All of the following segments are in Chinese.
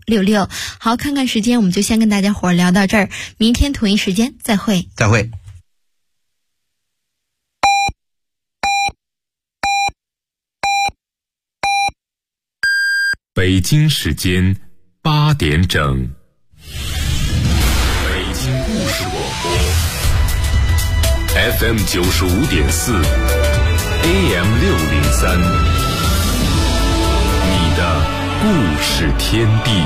66。好，看看时间，我们就先跟大家伙聊到这儿，明天同一时间再会。 再会。 北京时间8点整，北京故事广播 FM 95.4 AM 603，你的故事天地。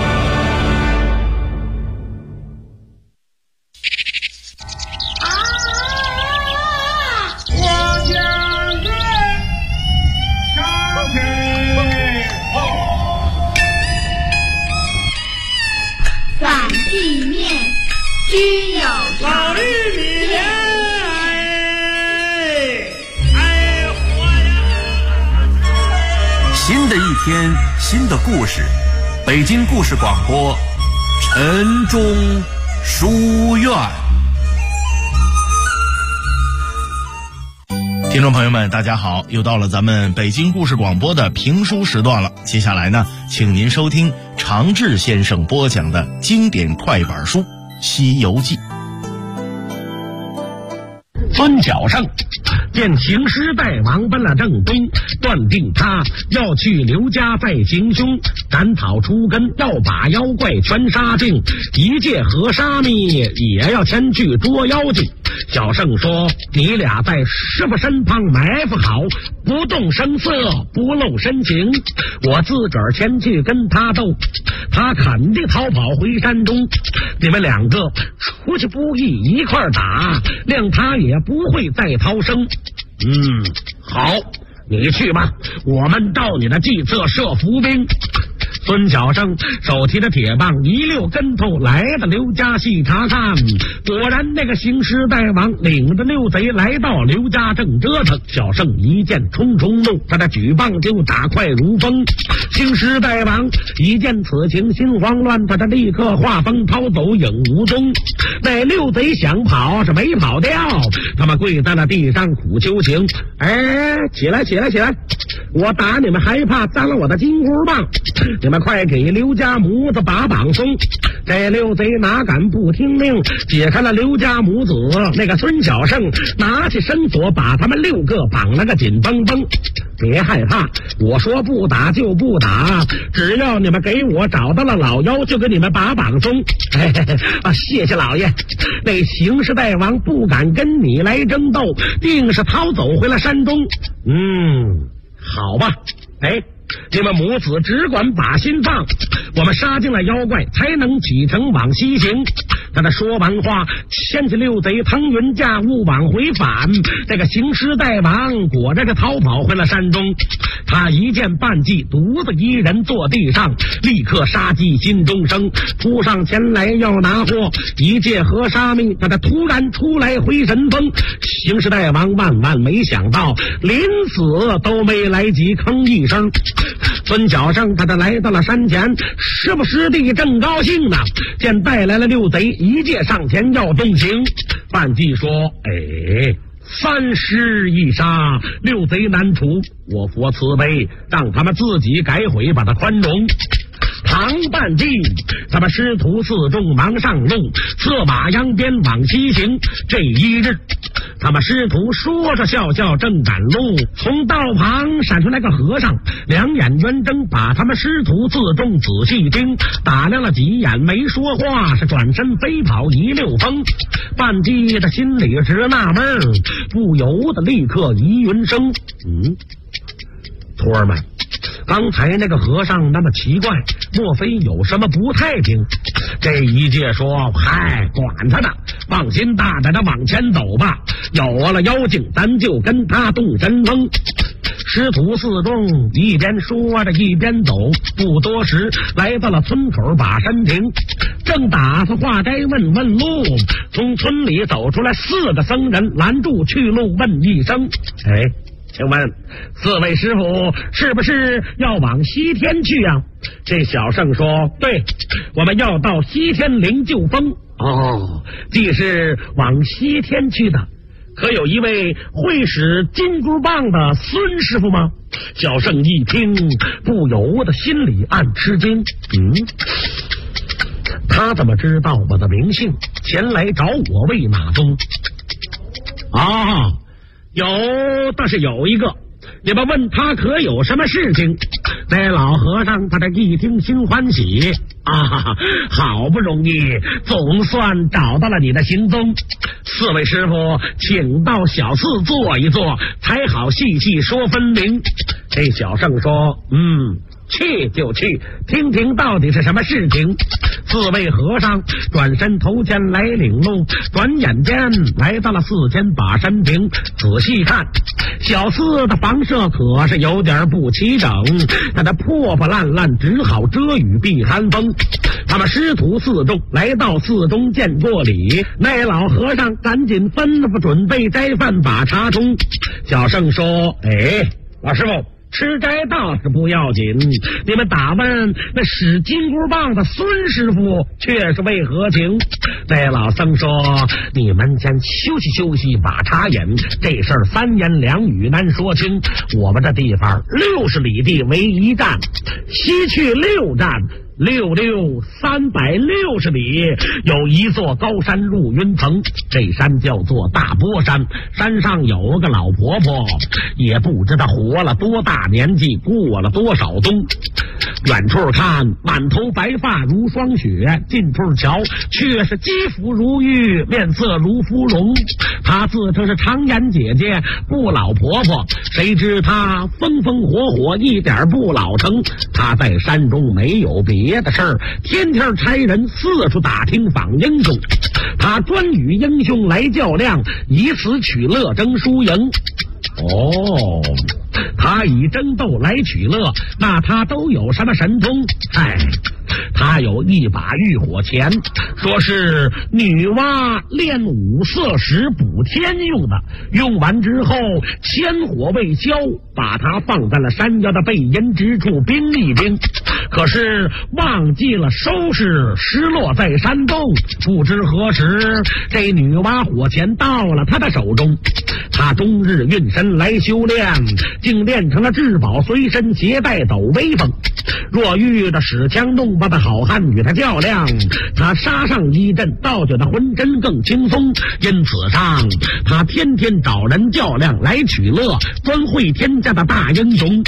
须有老玉米莲， 新的一天，新的故事，北京故事广播，晨钟书院。听众朋友们，大家好，又到了咱们北京故事广播的评书时段了。接下来呢，请您收听常志先生播讲的经典快板书《西游记》。 孙角胜见行师大王奔了正东，断定他要去刘家再行凶，斩草除根，要把妖怪全杀尽，一介和沙弥也要前去捉妖精。小胜说，你俩在师傅身旁埋伏好，不动声色，不露身形，我自个儿前去跟他斗，他肯定逃跑回山中，你们两个出去不易一块打，谅他也不会再逃生。好，你去吧，我们到你的计策设伏兵。孙小生手提着铁棒一溜跟头来到刘家细查看，果然那个行师大王领着六贼来到刘家正折腾。小生一见冲冲怒，他的举棒就打快如风。行师大王一见此情心慌乱，他立刻画风抛走影无踪。那六贼想跑是没跑掉，他们跪在了地上苦求情。起来起来起来，我打你们还怕脏了我的金箍棒，你们快给刘家母子把绑松。这六贼哪敢不听命，解开了刘家母子。那个孙小胜拿起绳索把他们6个绑了个紧绷绷。别害怕，我说不打就不打，只要你们给我找到了老妖，就给你们把绑松。谢谢老爷。那行师大王不敢跟你来争斗，定是逃走回了山中。好吧，你们母子只管把心放，我们杀尽了妖怪，才能启程往西行。他说完话，牵起六贼腾云驾雾往回返。这个行师大王果然是逃跑回了山中。他一见半骑独自一人坐地上，立刻杀机心中生，扑上前来要拿货。一介和沙弥他突然出来回神风，行师大王万万没想到，临死都没来及吭一声。孙小胜他来到了山前，师傅师弟正高兴呢，见带来了六贼，一介上前要动刑。半骑说3师一杀，六贼难除，我佛慈悲，让他们自己改悔，把他宽容。唐半骑他们师徒4众忙上路，策马扬鞭往西行。这一日，他们师徒说着笑笑正赶路，从道旁闪出来个和尚，两眼圆睁，把他们师徒4众仔细盯，打量了几眼没说话，是转身飞跑一溜风。半骑的心里直纳闷，不由得立刻疑云生，徒儿们，刚才那个和尚那么奇怪，莫非有什么不太平？这一介说，管他的，放心大胆的往前走吧，有了妖精咱就跟他动神风。师徒4众一边说着一边走，不多时来到了村口把山停，正打算化斋问问路，从村里走出来4个僧人拦住去路，问一声，请问4位师傅是不是要往西天去啊？这小圣说，对，我们要到西天灵鹫峰。既是往西天去的，可有一位会使金箍棒的孙师傅吗？ 小圣一听，不由得心里暗吃惊。他怎么知道我的名姓，前来找我为哪宗？倒是有一个，你们问他可有什么事情？那老和尚他这一听心欢喜好不容易总算找到了你的行踪，四位师傅请到小寺坐一坐，才好细细说分明。这小圣说去就去，听听到底是什么事情。四位和尚转身头前来领路，转眼间来到了寺前把山坪，仔细看，小寺的房舍可是有点不齐整，它的破破烂烂，只好遮雨避寒风。他们师徒四众来到寺中见过礼，那老和尚赶紧吩咐准备斋饭把茶冲。小圣说：老师傅，吃斋倒是不要紧，你们打问那使金箍棒的孙师傅却是为何情？那老僧说：你们先休息休息，把茶饮，这事儿三言两语难说清。我们这地方60里地为一站，西去6站，66 360里有一座高山入云层，这山叫做大波山，山上有个老婆婆，也不知道活了多大年纪，过了多少冬。远处看满头白发如霜雪，近处瞧却是肌肤如玉，面色如芙蓉。她自称是常言姐姐，不老婆婆，谁知她风风火火，一点不老成。她在山中没有别的事儿，天天差人四处打听访英雄，她专与英雄来较量，以此取乐争输赢。他以争斗来取乐，那他都有什么神通？他有一把浴火钳，说是女娲练五色石补天用的，用完之后千火未消，把它放在了山腰的背阴之处冰一冰，可是忘记了收拾，失落在山洞。不知何时这女娲火钳到了他的手中，他终日运身来修炼，竟练成了至宝随身携带斗威风。若遇着使枪弄棒的好汉与他较量，他杀上一阵，倒觉得浑身更轻松。因此上他天天找人较量来取乐，专会天下的大英雄。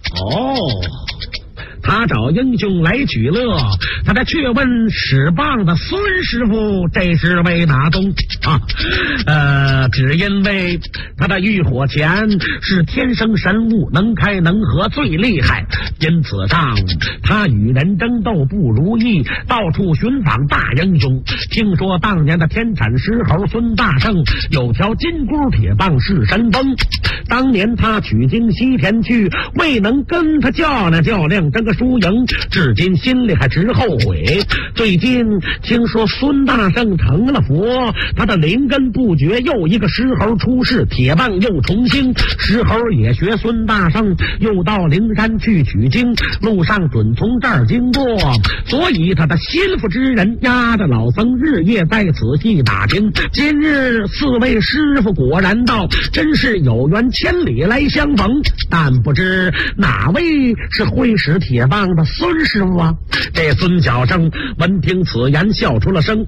他找英雄来取乐，他这却问使棒的孙师傅，这是为哪宗？只因为他的浴火钳是天生神物，能开能合，最厉害。因此上他与人争斗不如意，到处寻访大英雄。听说当年的天产石猴孙大圣有条金箍铁棒是神锋，当年他取经西田去，未能跟他较量争个输赢，至今心里还直后悔。最近听说孙大圣成了佛，他的灵根不绝，又一个石猴出世，铁棒又重兴，石猴也学孙大圣，又到灵山去取经，路上准从这儿经过，所以他的心腹之人压着老僧日夜在此细打听。今日四位师傅果然到，真是有缘千里来相逢，但不知哪位是会使铁棒的孙师傅啊？这孙小生闻听此言笑出了声，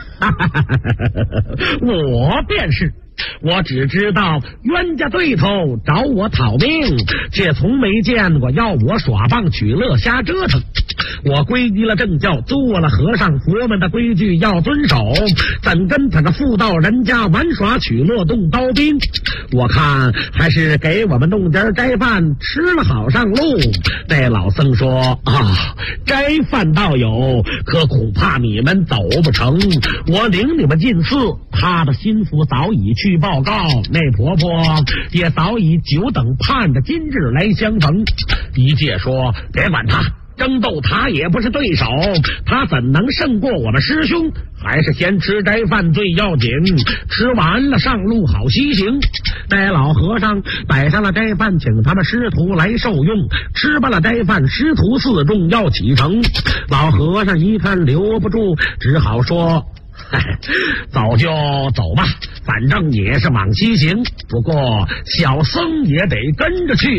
我便是。我只知道冤家对头找我讨命，却从没见过要我耍棒取乐瞎折腾。我皈依了正教，做了和尚，佛门的规矩要遵守，怎跟他个妇道人家玩耍取乐动刀兵？我看还是给我们弄点斋饭吃了好上路。那老僧说斋饭倒有，可恐怕你们走不成，我领你们进寺。他的心腹早已去报告，那婆婆也早已久等盼着今日来相逢。一介说别管他，争斗他也不是对手，他怎能胜过我们师兄？还是先吃斋饭最要紧，吃完了上路好西行。那老和尚摆上了斋饭，请他们师徒来受用。吃罢了斋饭，师徒四众要启程。老和尚一看留不住，只好说走就走吧，反正也是往西行，不过小僧也得跟着去。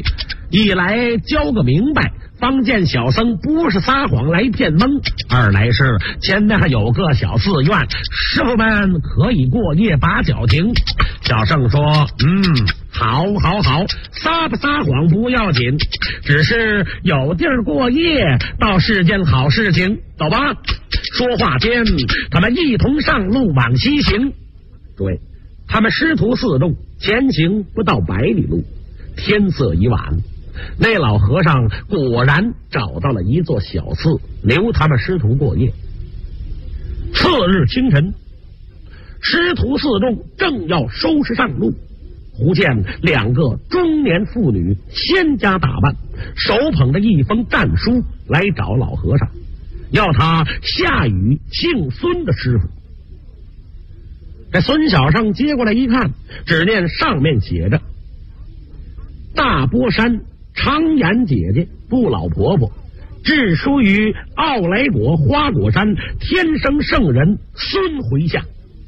一来教个明白，方见小僧不是撒谎来骗蒙；二来是前面还有个小寺院，师傅们可以过夜把脚停。小圣说：“好，撒不撒谎不要紧，只是有地儿过夜倒是件好事情。走吧。”说话间，他们一同上路往西行。诸位，他们师徒四众前行不到100里路，天色已晚。那老和尚果然找到了一座小寺，留他们师徒过夜。次日清晨，师徒四众正要收拾上路，忽见2个中年妇女仙家打扮，手捧着一封战书来找老和尚，要他下雨姓孙的师傅。这孙小圣接过来一看，只见上面写着：大波山常言姐姐不老婆婆，致书于奥莱果花果山天生圣人孙回下。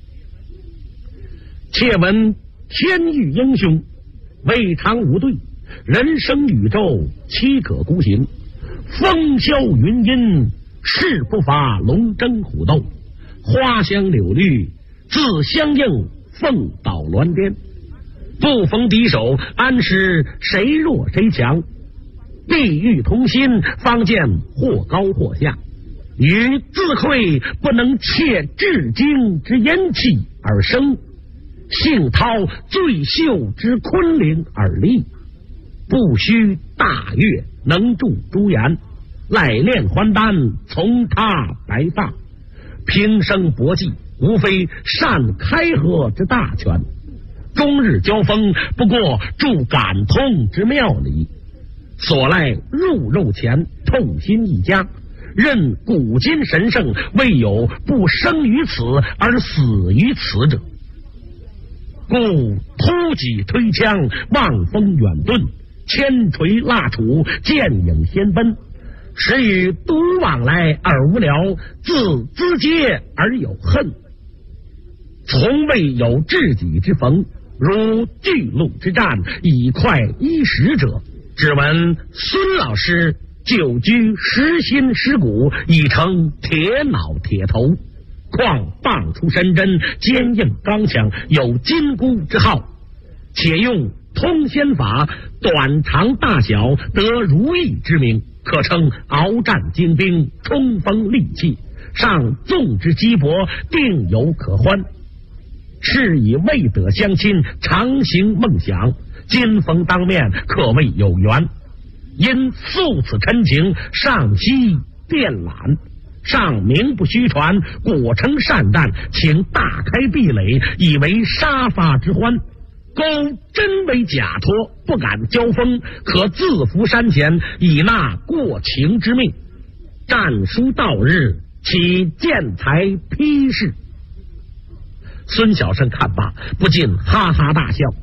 切闻天域英雄，未尝无对，人生宇宙岂可孤行？风萧云阴，势不伐龙争虎斗，花香柳绿自相应，凤倒鸾颠。不逢敌手，安识谁弱谁强？地狱同心，方见或高或下。于自愧不能窃至精之阴气而生，幸涛最秀之昆凌而立。不须大岳能助朱颜，赖练还丹从他白发。平生搏计，无非善开河之大权。终日交锋，不过助感通之妙理。所赖入肉前，痛心一家。任古今神圣，未有不生于此而死于此者。故突戟推枪，望风远遁，千锤蜡杵，剑影先奔。时与独往来而无聊，自资嗟而有恨。从未有知己之逢，如巨鹿之战，以快衣食者。只闻孙老师久居实心实骨，已成铁脑铁头，况棒出神针，坚硬刚强，有金箍之号，且用通仙法，短长大小得如意之名，可称鏖战精兵，冲锋利器，上纵之机薄，定有可欢。是以未得相亲，常行梦想，今逢当面，可谓有缘。因素此陈情，上悉电览，上名不虚传，果成善战，请大开壁垒，以为杀发之欢。勾真为假托，不敢交锋，可自伏山前，以纳过情之命。战书到日，起见才批示。孙小生看罢，不禁哈哈大笑。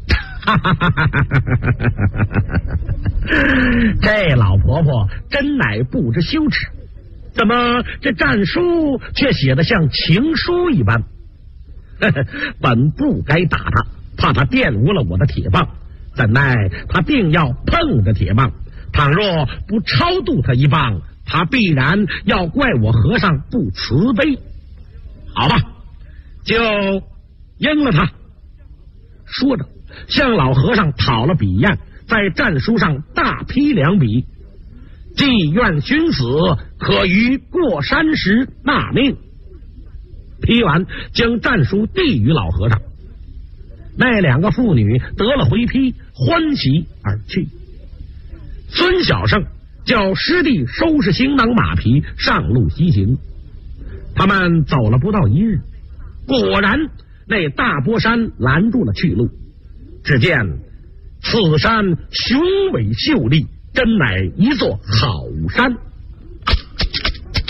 这老婆婆真乃不知羞耻，怎么这战书却写得像情书一般？本不该打他，怕他玷污了我的铁棒，怎奈他定要碰着铁棒，倘若不超度他一棒，他必然要怪我和尚不慈悲。好吧，就应了他。说着向老和尚讨了笔砚，在战书上大批2笔，既愿寻死，可于过山时纳命。批完，将战书递与老和尚。那2个妇女得了回批，欢喜而去。孙小圣叫师弟收拾行囊马匹，上路西行。他们走了不到1日，果然那大波山拦住了去路。只见此山雄伟秀丽，真乃一座好山。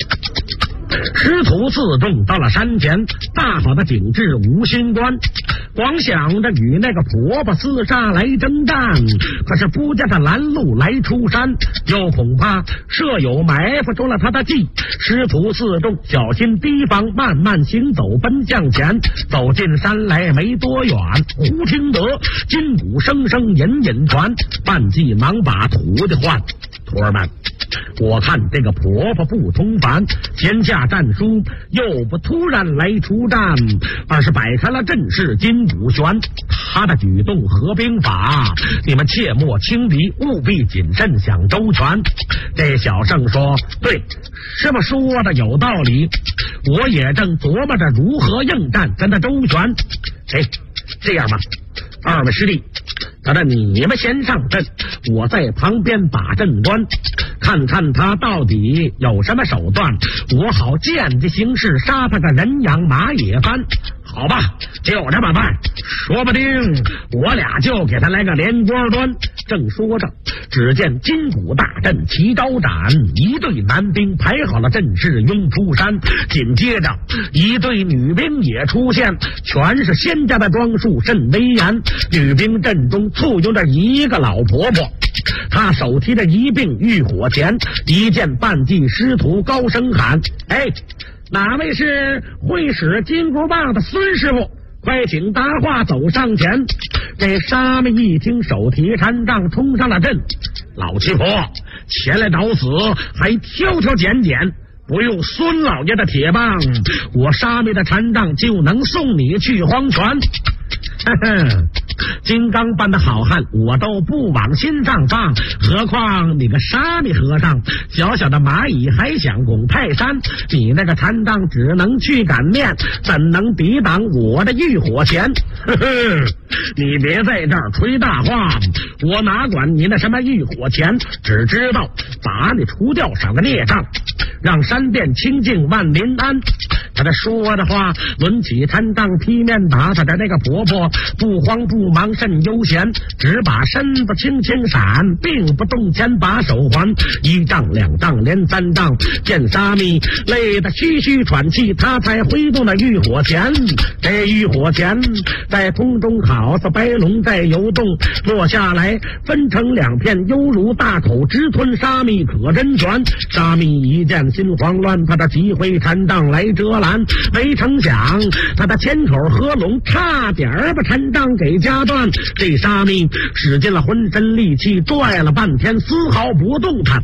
师徒4众到了山前，大好的景致无心观。 光想着与那个婆婆厮杀来征战，可是不见他拦路来出山，又恐怕舍友埋伏住了他的计。师徒四众小心提防，慢慢行走奔向前。走进山来没多远，忽听得金鼓声声隐隐传，半骑忙把徒弟唤：徒儿们，我看这个婆婆不同凡，先下战书又不突然来出战，而是摆开了阵势，金鼓旋，他的举动合兵法，你们切莫轻敌，务必谨慎想周全。这小圣说：对，师傅说的有道理，我也正琢磨着如何应战跟他周旋。这样吧，二位师弟，等着你们先上阵，我在旁边把阵关，看看他到底有什么手段，我好见机行事，杀他个人仰马也翻。好吧，就这么办，说不定我俩就给他来个连锅端。正说着，只见金鼓大阵齐招展，一队男兵排好了阵势拥出山，紧接着一队女兵也出现，全是仙家的装束，甚威严。女兵阵中簇拥着一个老婆婆，她手提着一柄浴火钳，一见半骑师徒高声喊：哪位是会使金箍棒的孙师傅？快请搭话走上前。这沙弥一听，手提禅杖冲上了阵。老七婆，前来找死还挑挑拣拣，不用孙老爷的铁棒，我沙弥的禅杖就能送你去黄泉。金刚般的好汉我都不往心上放，何况你个沙弥和尚，小小的蚂蚁还想拱泰山，你那个禅杖只能去擀面，怎能抵挡我的浴火钳？你别在这儿吹大话，我哪管你那什么浴火钳，只知道把你除掉，赏个孽障，让山殿清净万民安。他这说的话，抡起禅杖劈面打他的那个婆婆，不慌不忙甚悠闲，只把身子轻轻闪，并不动前把手还。一丈两丈连三丈，见沙弥累得吁吁喘气，他才挥动了浴火钳。这浴火钳在空中好似白龙在游动，落下来分成两片，犹如大口直吞沙弥可真拳。沙弥一见心慌乱，他的急挥禅杖来遮拦，没成想他的前口合拢，差点把禅杖给夹断。这沙弥使尽了浑身力气，拽了半天丝毫不动弹。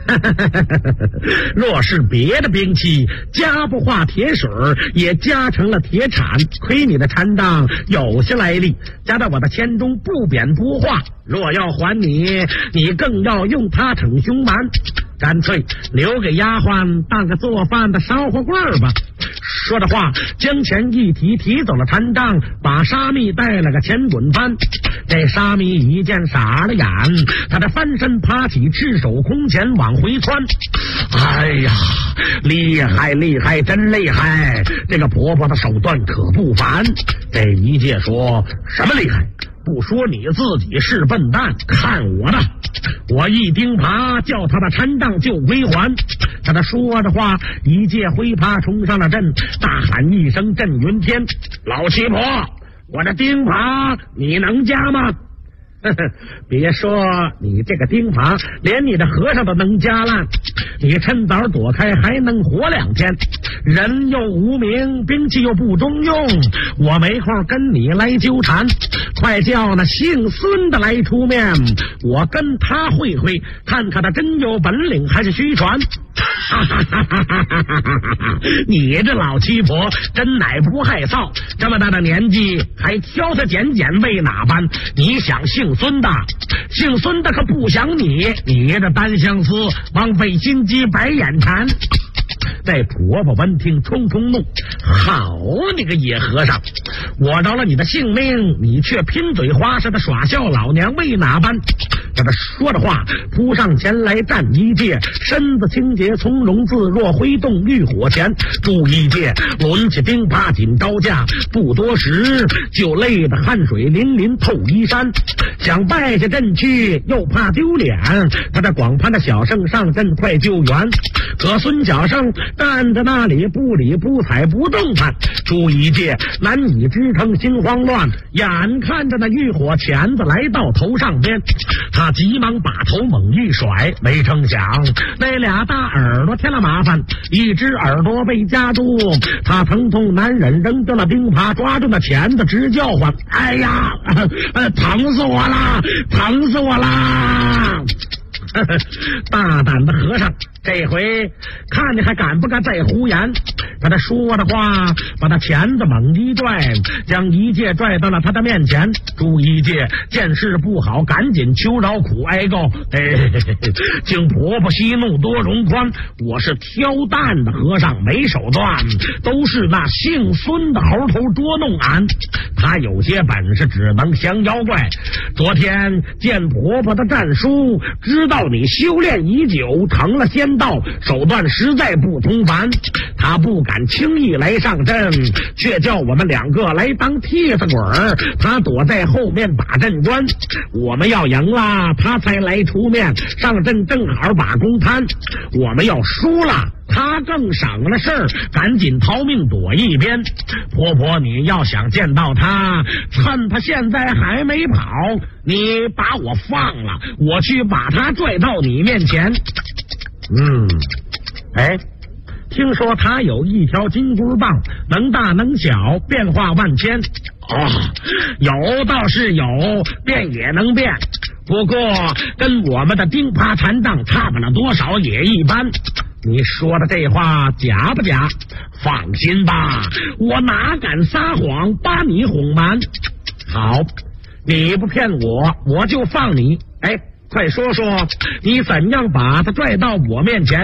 若是别的兵器，加不化铁水也加成了铁铲，亏你的禅杖有些来历，加到我的签中不贬不化。若要还你，你更要用它逞凶蛮，干脆留给丫鬟当个做饭的烧火棍吧。说的话，将钱一提，提走了禅杖，把沙弥带了个前滚翻。这沙弥一见傻了眼，他的翻身爬起，赤手空拳往回窜。哎呀，厉害厉害，真厉害！这个婆婆的手段可不凡。这一介说什么厉害？不说你自己是笨蛋，看我的！我一钉耙，叫他的禅杖就归还。他的说着话，一介挥耙冲上了阵，大喊一声震云天：老七婆，我的钉耙你能加吗？别说你这个钉耙，连你的和尚都能加烂，你趁早躲开还能活2天。人又无名，兵器又不中用，我没空跟你来纠缠，快叫那姓孙的来出面，我跟他会会，看他的真有本领还是虚传。你这老七婆真乃不害臊，这么大的年纪还挑挑拣拣，为哪般？你想姓孙的，姓孙的可不想你，你这单相思，枉费心机白眼馋。这婆婆闻听冲冲怒：好你个野和尚，我饶了你的性命，你却拼嘴花式的耍笑老娘，为哪般？ 他说着话，扑上前来站一介，身子清洁从容自若，挥动浴火钳。朱一介抡起钉耙紧招架，不多时就累得汗水淋淋透衣衫。想败下阵去，又怕丢脸，他这广攀的小圣上阵快救援。可孙小圣站在那里不理不睬不动弹，朱一介难以支撑，心慌乱，眼看着那浴火钳子来到头上边，他急忙把头猛一甩，没成想那俩大耳朵添了麻烦，一只耳朵被夹住，他疼痛难忍，扔掉了钉耙，抓住那钳子直叫唤：哎呀，疼死我啦，疼死我啦！大胆的和尚，这回看你还敢不敢再胡言。他说的话把他钳子猛一拽，将一介拽到了他的面前。朱一介见事不好，赶紧求饶苦哀告：请婆婆息怒，多容宽，我是挑担的和尚，没手段，都是那姓孙的猴头捉弄俺。他有些本事，只能降妖怪。昨天见婆婆的战书，知道你修炼已久，成了仙道，手段实在不同凡，他不敢轻易来上阵，却叫我们两个来当替死鬼儿，他躲在后面把阵关，我们要赢了他才来出面上阵，正好把公摊，我们要输了他更省了事儿，赶紧逃命躲一边。婆婆，你要想见到他，趁他现在还没跑，你把我放了，我去把他拽到你面前。听说他有一条金箍棒，能大能小，变化万千。有倒是有，变也能变，不过跟我们的钉耙禅杖差不了多少，也一般。你说的这话假不假？放心吧，我哪敢撒谎把你哄瞒。好，你不骗我，我就放你。快说说你怎样把他拽到我面前？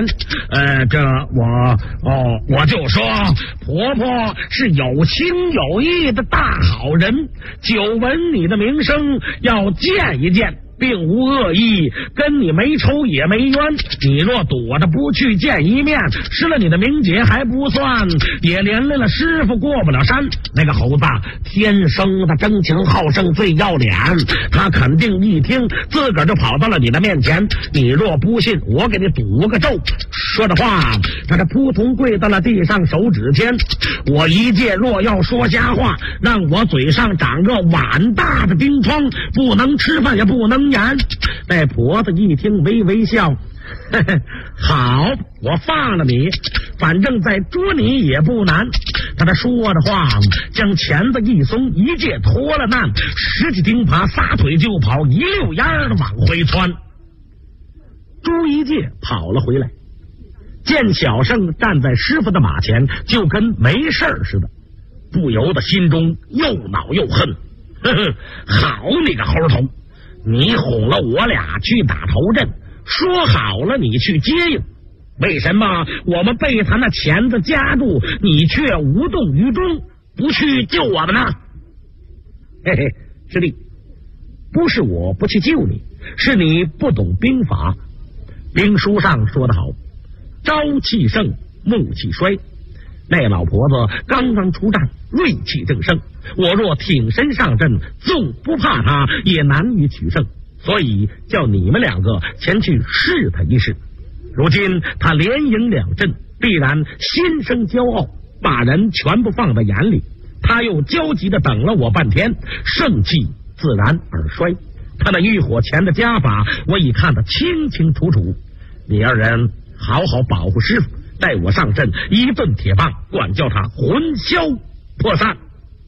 我就说婆婆是有情有义的大好人，久闻你的名声，要见一见，并无恶意，跟你没仇也没冤。你若躲着不去见一面，失了你的名节还不算，也连累了师傅过不了山。那个猴子天生的争强好胜，最要脸，他肯定一听自个儿就跑到了你的面前。你若不信，我给你赌个咒。说着话，他这扑通跪到了地上，手指间，我一介若要说瞎话，让我嘴上长个碗大的钉疮，不能吃饭也不能言。那婆子一听微微笑，好，我放了你，反正再捉你也不难。他说着话，将钳子一松，一介脱了难，拾起钉耙，撒腿就跑，一溜烟儿的往回窜。朱一介跑了回来，见小圣站在师傅的马前，就跟没事似的，不由得心中又恼又恨。好你个猴头，你哄了我俩去打头阵，说好了你去接应，为什么我们被他那钳子夹住，你却无动于衷，不去救我们呢？师弟，不是我不去救你，是你不懂兵法。兵书上说得好，朝气盛，暮气衰。那老婆子刚刚出战，锐气正盛，我若挺身上阵，纵不怕他，也难于取胜，所以叫你们两个前去试他一试。如今他连赢2阵，必然心生骄傲，把人全部放在眼里。他又焦急的等了我半天，盛气自然而衰。他那浴火钳的夹法，我已看得清清楚楚。你二人好好保护师傅，待我上阵，一顿铁棒，管教他魂消魄散。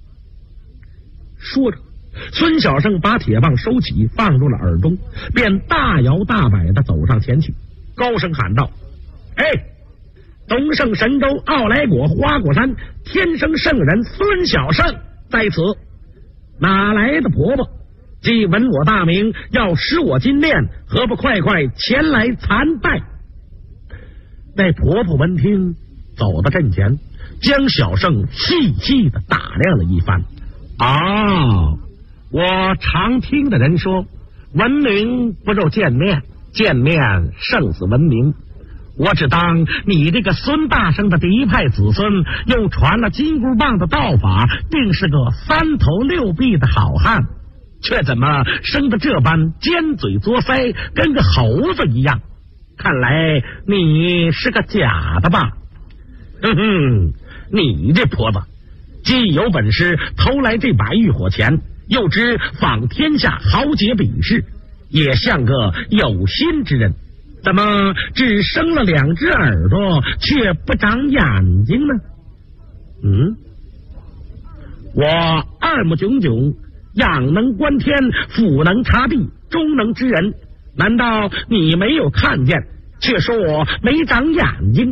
说着，孙小圣把铁棒收起，放入了耳中，便大摇大摆的走上前去，高声喊道：东胜神州奥莱果花果山天生圣人孙小圣在此，哪来的婆婆？既闻我大名，要使我金链，何不快快前来参拜？那婆婆闻听，走到阵前，将小圣细细的打量了一番。我常听的人说， 闻名不如见面，见面胜似闻名。我只当你这个孙大圣的嫡派子孙，又传了金箍棒的道法，定是个三头六臂的好汉，却怎么生得这般尖嘴作腮，跟个猴子一样？看来你是个假的吧？哼哼，你这婆子，既有本事偷来这把浴火钱，又知访天下豪杰比试，也像个有心之人，怎么只生了2只耳朵，却不长眼睛呢？我二目炯炯，仰能观天，俯能察地，中能知人，难道你没有看见，却说我没长眼睛？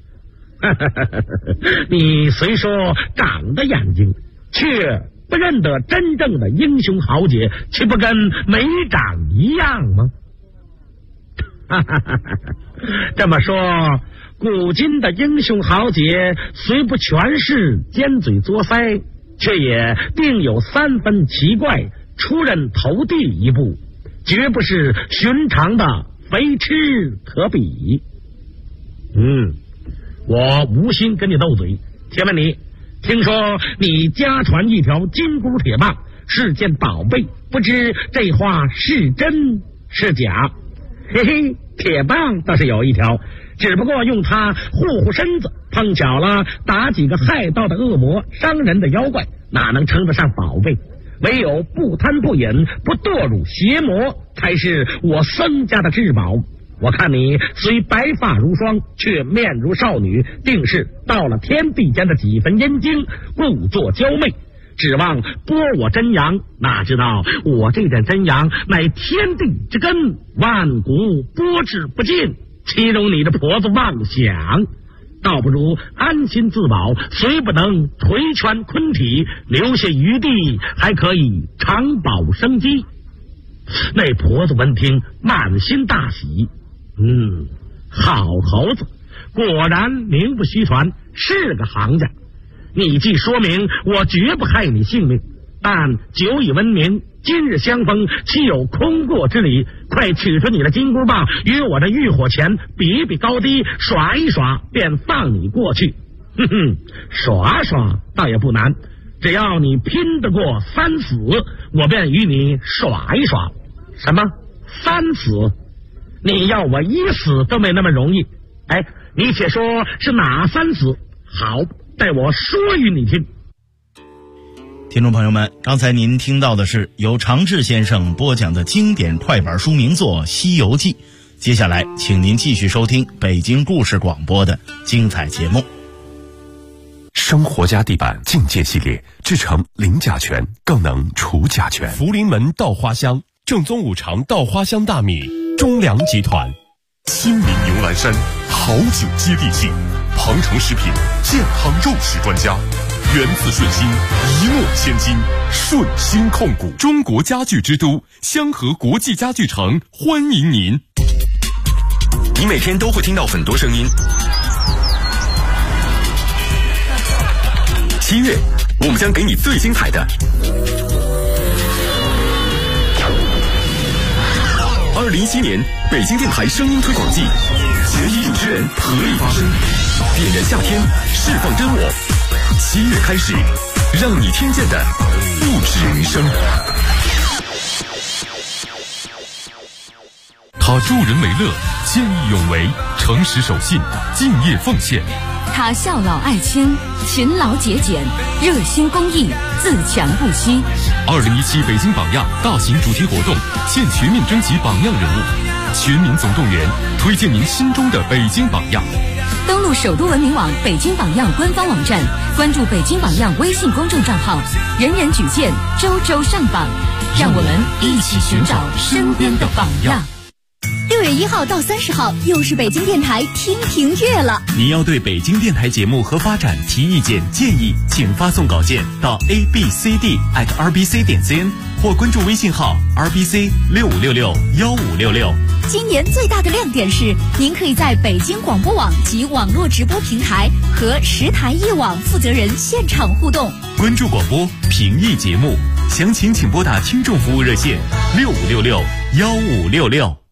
你虽说长的眼睛，却不认得真正的英雄豪杰，岂不跟没长一样吗？这么说，古今的英雄豪杰虽不全是尖嘴作腮，却也定有3分奇怪，出人头地一步，绝不是寻常的肥吃可比。我无心跟你斗嘴，且问你，听说你家传一条金箍铁棒，是件宝贝，不知这话是真是假？嘿嘿，铁棒倒是有一条，只不过用它护护身子，碰巧了打几个害道的恶魔、伤人的妖怪，哪能称得上宝贝？唯有不贪不饮，不堕入邪魔，才是我僧家的至宝。我看你虽白发如霜，却面如少女，定是到了天地间的几分阴茎，故作娇媚，指望剥我真阳，哪知道我这点真阳乃天地之根，万古剥之不尽，岂容你的婆子妄想？倒不如安心自保，虽不能推拳昆体，留下余地，还可以长保生机。那婆子闻听，满心大喜。好猴子，果然名不虚传，是个行家。你既说明我绝不害你性命，但久已闻名，今日相逢，岂有空过之理？快取出你的金箍棒，与我的浴火钱比比高低，耍一耍，便放你过去。耍耍倒也不难，只要你拼得过3死，我便与你耍一耍。什么3死？你要我1死都没那么容易。你且说是哪3死？好，待我说与你听。 听众朋友们，刚才您听到的是由常志先生播讲的经典快板书名作《西游记》。接下来请您继续收听北京故事广播的精彩节目。 生活家地板境界系列，制成零甲醛，更能除甲醛。福临门稻花香，正宗5常稻花香大米，中粮集团。新民牛栏山好酒接地气，鹏城食品健康肉食专家，源自顺心，一诺千金，顺心控股，中国家具之都香河国际家具城欢迎您。你每天都会听到很多声音。7月，我们将给你最精彩的。2017年北京电台声音推广季，全体主持人合力发声，点燃夏天，释放真我。7月开始，让你听见的不止余生。他助人为乐，见义勇为，诚实守信，敬业奉献。 他孝老爱亲，勤劳节俭，热心公益，自强不息。 2017北京榜样大型主题活动现全面征集榜样人物，全民总动员，推荐您心中的北京榜样。 登录首都文明网北京榜样官方网站，关注北京榜样微信公众账号，人人举荐，周周上榜，让我们一起寻找身边的榜样。 6月1号到30号又是北京电台听评月了。 您要对北京电台节目和发展提意见建议，请发送稿件到 abcd@rbc.cn 或关注微信号 rbc65661566。 今年最大的亮点是，您可以在北京广播网及网络直播平台和10台1网负责人现场互动。 关注广播，评议节目，详情请拨打听众服务热线65661566。